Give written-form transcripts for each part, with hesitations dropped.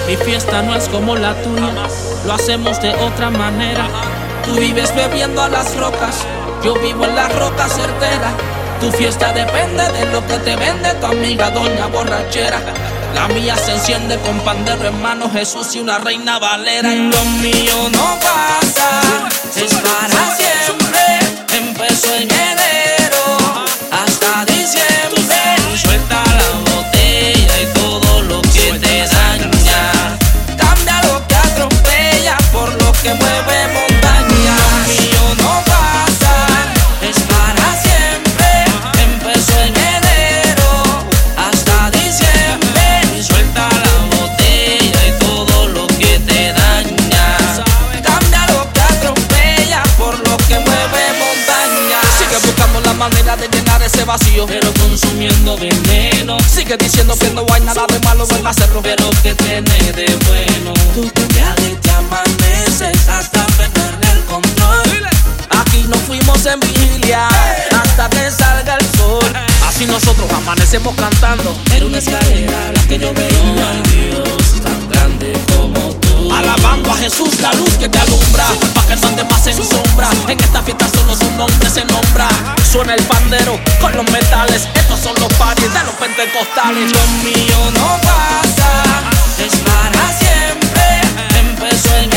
Mi fiesta no es como la tuya, lo hacemos de otra manera. Tú vives bebiendo a las rocas, yo vivo en la roca certera. Tu fiesta depende de lo que te vende tu amiga doña borrachera. La mía se enciende con pandero en mano, Jesús y una reina valera. Y lo mío no pasa, es para siempre. Empezó en enero hasta diciembre. Suelta la botella y todo lo que te daña. Cambia lo que atropella por lo que mueve montañas. Lo mío no pasa, es para siempre. Empezó en enero hasta diciembre. Suelta la botella y todo lo que te daña. Cambia lo que atropella por lo que mueve montañas. Sigue buscando la manera de llenar ese vacío, pero consumiendo veneno. Sigue diciendo que no hay nada de malo en hacerlo, pero que tiene de bueno. Tú te embriagas y te amaneces hasta perder el control. Aquí nos fuimos en vigilia hasta que salga el sol. Así nosotros amanecemos cantando. Era una escalera la que yo veo al Dios tan grande como tú. Alabando a Jesús, la luz que te alumbra, pa' que no andes más en sombra. En esta fiesta solo su nombre se nombra. Suena el pandero con los metales. Estos son los parties de los pentecostales. Lo mío no pasa, es para siempre. Empezó en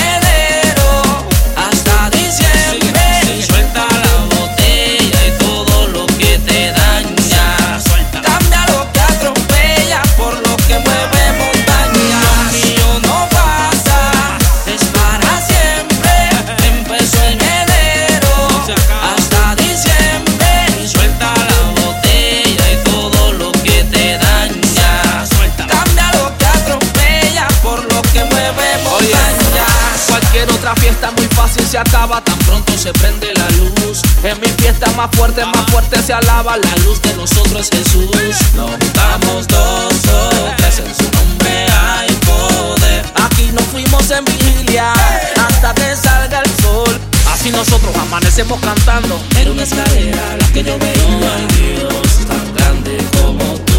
enero hasta diciembre. Suelta la botella y todo lo que te daña. Cambia lo que atropella por lo que mueve montañas. Lo mío no pasa, es para siempre. Empezó en enero hasta diciembre. Suelta la botella y todo lo que te daña. Cambia lo que atropella por lo que mueve montañas. Cualquier otra fiesta muy fácil se acaba tan pronto se prende la luz. En mi fiesta más fuerte se alaba. La luz de nosotros es Jesús. Nos juntamos dos o tres, en su nombre hay poder. Aquí nos fuimos en vigilia hasta que salga el sol. Así nosotros amanecemos cantando. Era una escalera la que yo veo al Dios tan grande como tú.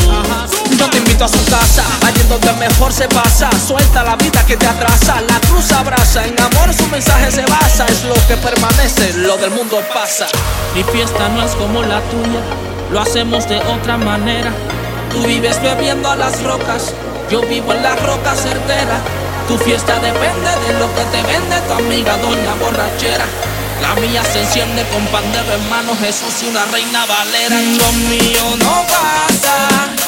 Yo te invito a su casa, allí donde mejor se pasa. Suelta la vida que te atrasa, la cruz abraza. En amor su mensaje se basa, es lo que permanece, lo del mundo pasa. Mi fiesta no es como la tuya, lo hacemos de otra manera. Tú vives bebiendo a las rocas, yo vivo en la roca certera. Tu fiesta depende de lo que te vende tu amiga doña borrachera. La mía se enciende con pandero en mano, Jesús y una reina valera. Lo mío no pasa,